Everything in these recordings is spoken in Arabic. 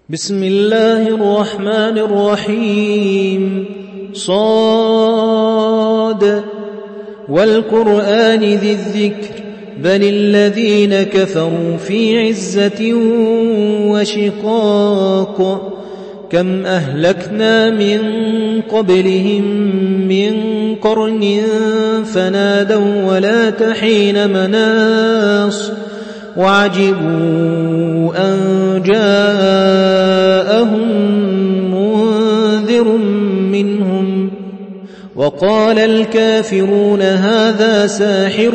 بسم الله الرحمن الرحيم صاد والقرآن ذي الذكر بل الذين كفروا في عزة وشقاق كم أهلكنا من قبلهم من قرن فنادوا ولا تحين مناص وعجبوا أن جاءهم منذر منهم وقال الكافرون هذا ساحر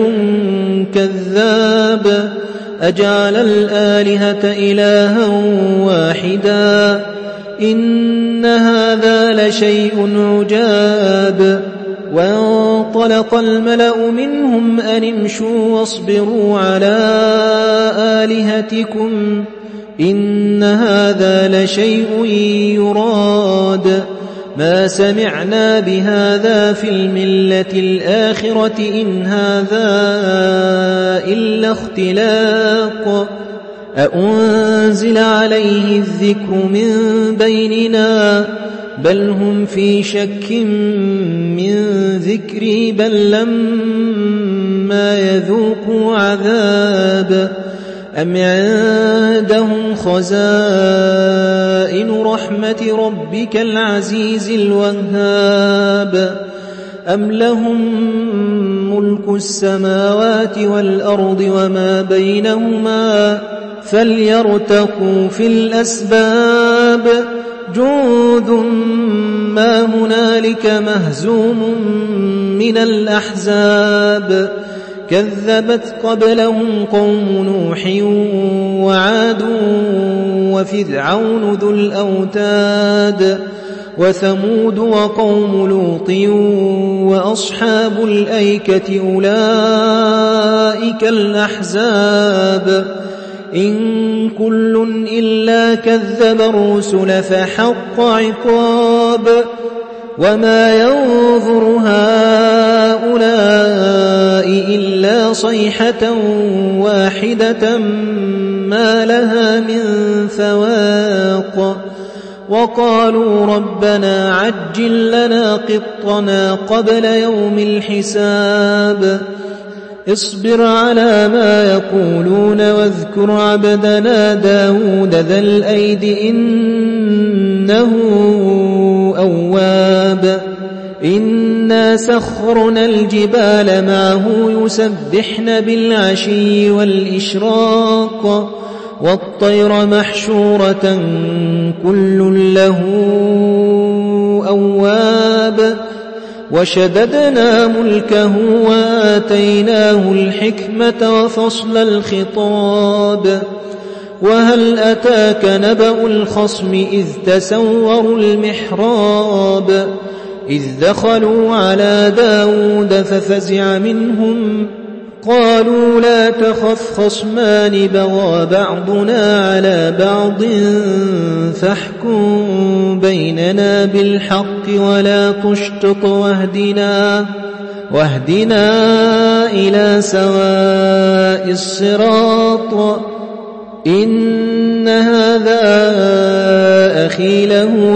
كذاب أجعل الآلهة إلها واحدا إن هذا لشيء عجاب وانطلق الملأ منهم أن امشوا واصبروا على آلهتكم إن هذا لشيء يراد ما سمعنا بهذا في الملة الآخرة إن هذا إلا اختلاق أأنزل عليه الذكر من بيننا بل هم في شك من ذكري بل لما يذوقوا عذاب أم عندهم خزائن رحمة ربك العزيز الوهاب أم لهم ملك السماوات والأرض وما بينهما فليرتقوا في الأسباب جند ما هنالك مهزوم من الأحزاب كذبت قبلهم قوم نوح وعاد وفرعون ذو الأوتاد وثمود وقوم لوط وأصحاب الأيكة أولئك الأحزاب إن كل إلا كذب الرسل فحق عقاب وما ينظر هؤلاء إلا صيحة واحدة ما لها من فواق وقالوا ربنا عجل لنا قطنا قبل يوم الحساب اصبر على ما يقولون واذكر عبدنا داود ذا الأيد إنه أواب إنا سخرنا الجبال معه يسبحن بالعشي والإشراق والطير محشورة كل له أواب وشددنا ملكه وآتيناه الحكمة وفصل الخطاب وهل أتاك نبأ الخصم إذ تسوروا المحراب إذ دخلوا على داود ففزع منهم قالوا لا تخف خصمان بغى بعضنا على بعض فاحكم بيننا بالحق ولا تشطط واهدنا إلى سواء الصراط إن هذا أخي له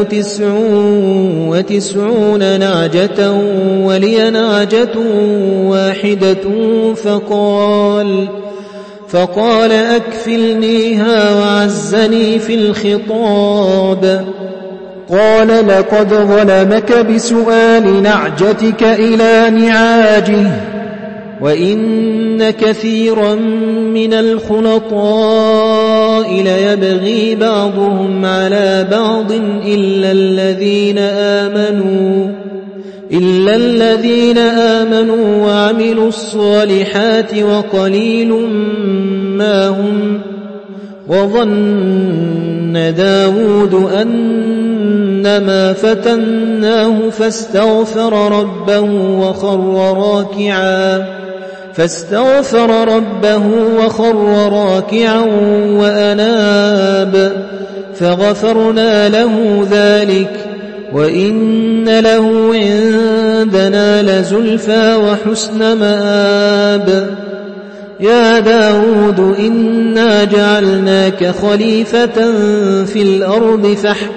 99 نعجة ولي نعجة واحدة فقال أكفلنيها وعزني في الخطاب قال لقد ظلمك بسؤال نعجتك إلى نعاجه وإن كثيرا من الخلطاء ليبغي بعضهم على بعض إلا الذين آمنوا وعملوا الصالحات وقليل ما هم وظن داود أنما فتناه فاستغفر ربه وخر راكعا وأناب فغفرنا له ذلك وإن له عندنا لزلفى وحسن مآب يا داود إنا جعلناك خليفة في الأرض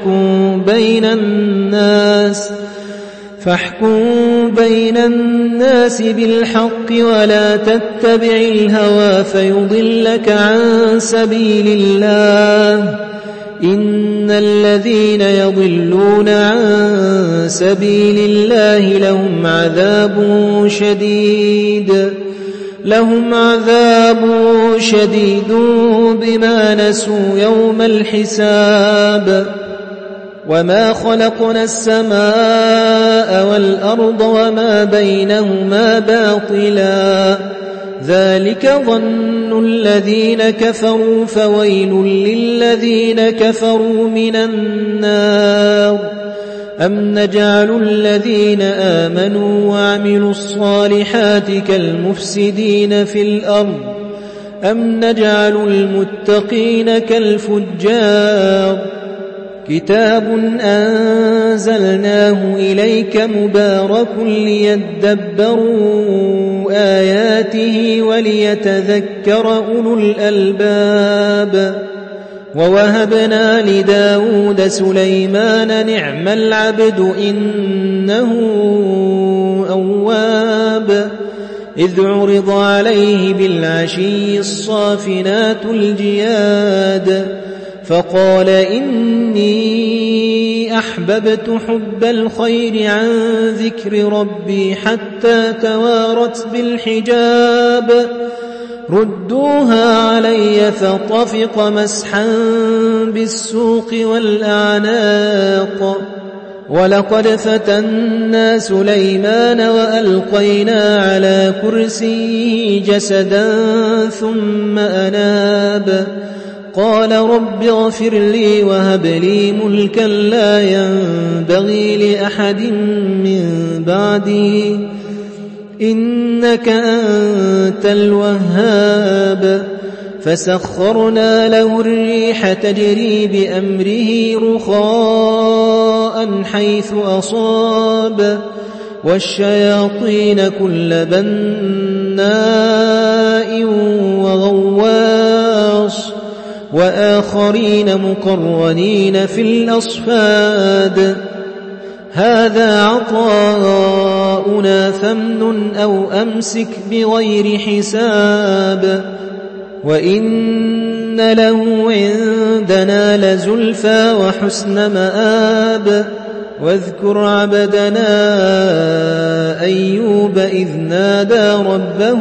فاحكم بين الناس بالحق ولا تتبع الهوى فيضلك عن سبيل الله إن الذين يضلون عن سبيل الله لهم عذاب شديد بما نسوا يوم الحساب وما خلقنا السماء والأرض وما بينهما باطلا ذلك ظن الذين كفروا فويل للذين كفروا من النار أم نجعل الذين آمنوا وعملوا الصالحات كالمفسدين في الأرض أم نجعل المتقين كالفجار كتاب أنزلناه إليك مبارك ليدبروا آياته وليتذكر أولو الألباب ووهبنا لداود سليمان نعم العبد إنه أواب إذ عرض عليه بالعشي الصافنات الجياد فقال إني أحببت حب الخير عن ذكر ربي حتى توارت بالحجاب ردوها علي فطفق مسحا بالسوق والأعناق ولقد فتنا سليمان وألقينا على كرسيه جسدا ثم أناب قال رب اغفر لي وهب لي ملكا لا ينبغي لأحد من بعدي إنك أنت الوهاب فسخرنا له الريح تجري بأمره رخاء حيث أصاب والشياطين كل بناء وغواص وآخرين مقرنين في الأصفاد هذا عطاؤنا فامنن أو أمسك بغير حساب وإن له عندنا لزلفى وحسن مآب واذكر عبدنا أيوب إذ نادى ربه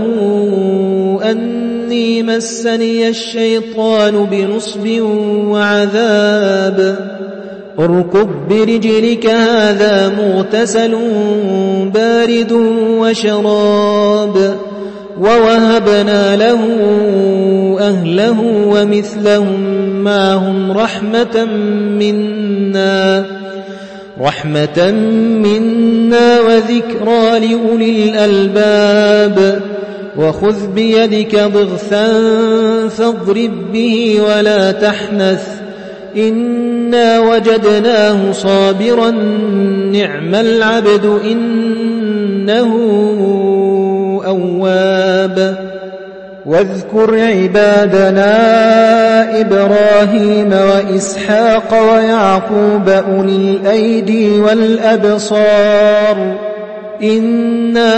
أني مسني الشيطان بنصب وعذاب اركض برجلك هذا مغتسل بارد وشراب ووهبنا له أهله ومثلهم معهم رحمة منا وذكرى لأولي الألباب وخذ بيدك ضغثا فاضرب به ولا تحنث إنا وجدناه صابرا نعم العبد إنه أواب واذكر عبادنا إبراهيم وإسحاق ويعقوب أولي الأيدي والأبصار إنا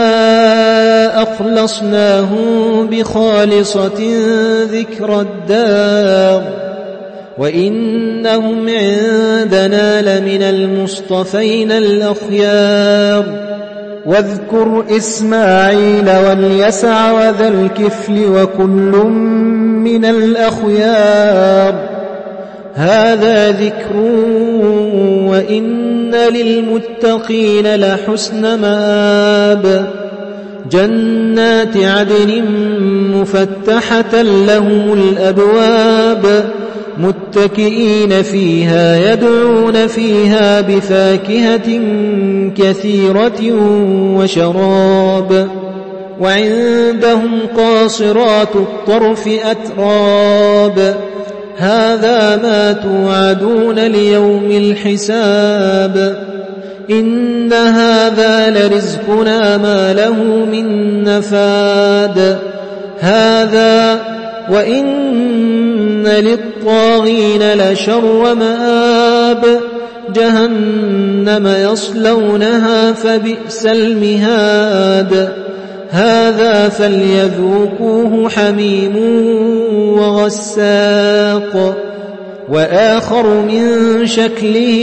أخلصناهم بخالصة ذكر الدار وإنهم عندنا لمن المصطفين الأخيار واذكر إسماعيل واليسع وذا الكفل وكل من الأخيار هذا ذكر وإن للمتقين لحسن مآب جنات عدن مفتحة لهم الأبواب متكئين فيها يدعون فيها بفاكهة كثيرة وشراب وعندهم قاصرات الطرف أتراب هذا ما توعدون ليوم الحساب إن هذا لرزقنا ما له من نفاد هذا وإن للطاغين لشر مآب جهنم يصلونها فبئس المهاد هذا فليذوقوه حميم وغساق وآخر من شكله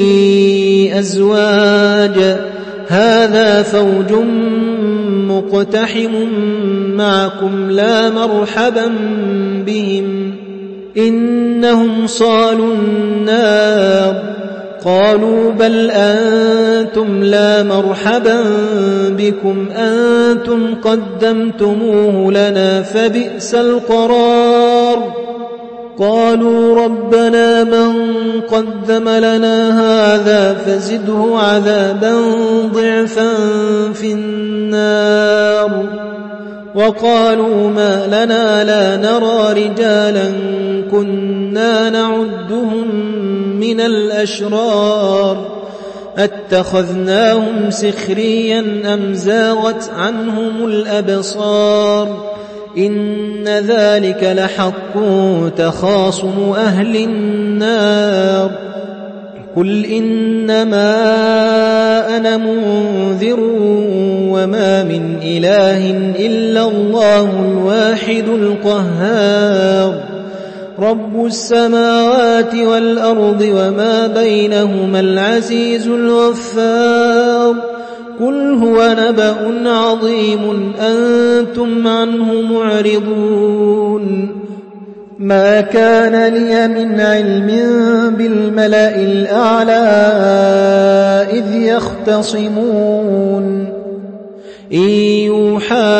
أزواج هذا فوج مقتحم معكم لا مرحبا بهم إنهم صالوا النار قالوا بل أنتم لا مرحبا بكم أنتم قدمتموه لنا فبئس القرار قالوا ربنا من قدم لنا هذا فزده عذابا ضعفا في النار وقالوا ما لنا لا نرى رجالا كنا نعدهم من الأشرار اتخذناهم سخريا أم زاغت عنهم الأبصار إن ذلك لحق تخاصم أهل النار قل إنما أنا منذر وما من إله إلا الله الواحد القهار رب السماوات والأرض وما بينهما العزيز الغفار قل هو نبأ عظيم أنتم عنه معرضون ما كان لي من علم بالملأ الأعلى إذ يختصمون إن يوحى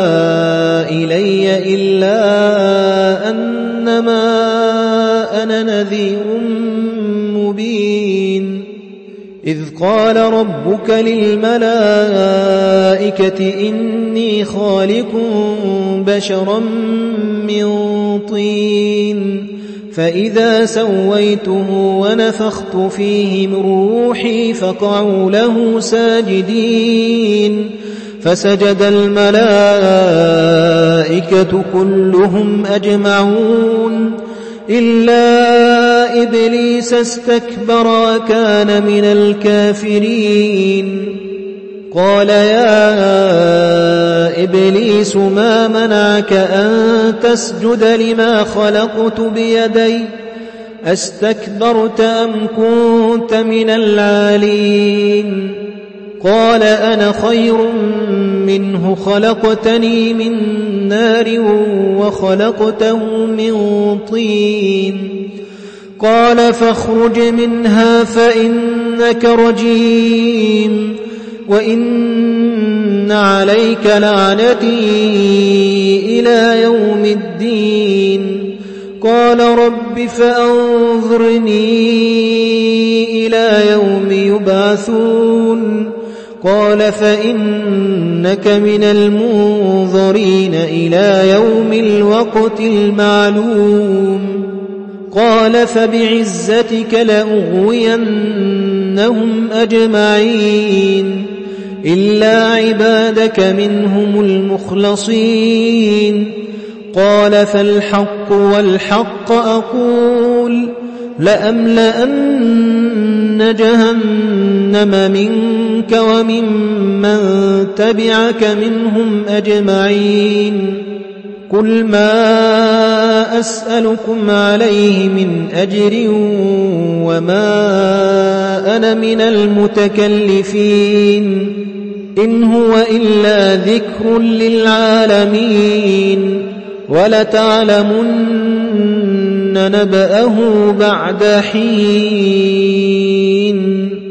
إلي إلا أنما أنا نذير مبين إذ قال ربك للملائكة إني خالق بشرا من طين فإذا سويته ونفخت فيه من روحي فقعوا له ساجدين فسجد الملائكة كلهم أجمعون إلا إبليس استكبر وكان من الكافرين قال يا إبليس ما منعك أن تسجد لما خلقت بيدي أستكبرت أم كنت من العالين قال أنا خير منه خلقتني من نار وخلقته من طين قال فاخرج منها فإنك رجيم وإن عليك لعنتي إلى يوم الدين قال رب فأنظرني إلى يوم يبعثون قال فإنك من المنظرين إلى يوم الوقت المعلوم قال فبعزتك لأغوينهم أجمعين إلا عبادك منهم المخلصين قال فالحق والحق أقول لأملأن جهنم منك وممن تبعك منهم أجمعين قل ما أسألكم عليه من أجر وما أنا من المتكلفين إن هو إلا ذكر للعالمين ولتعلمن نبأه بعد حين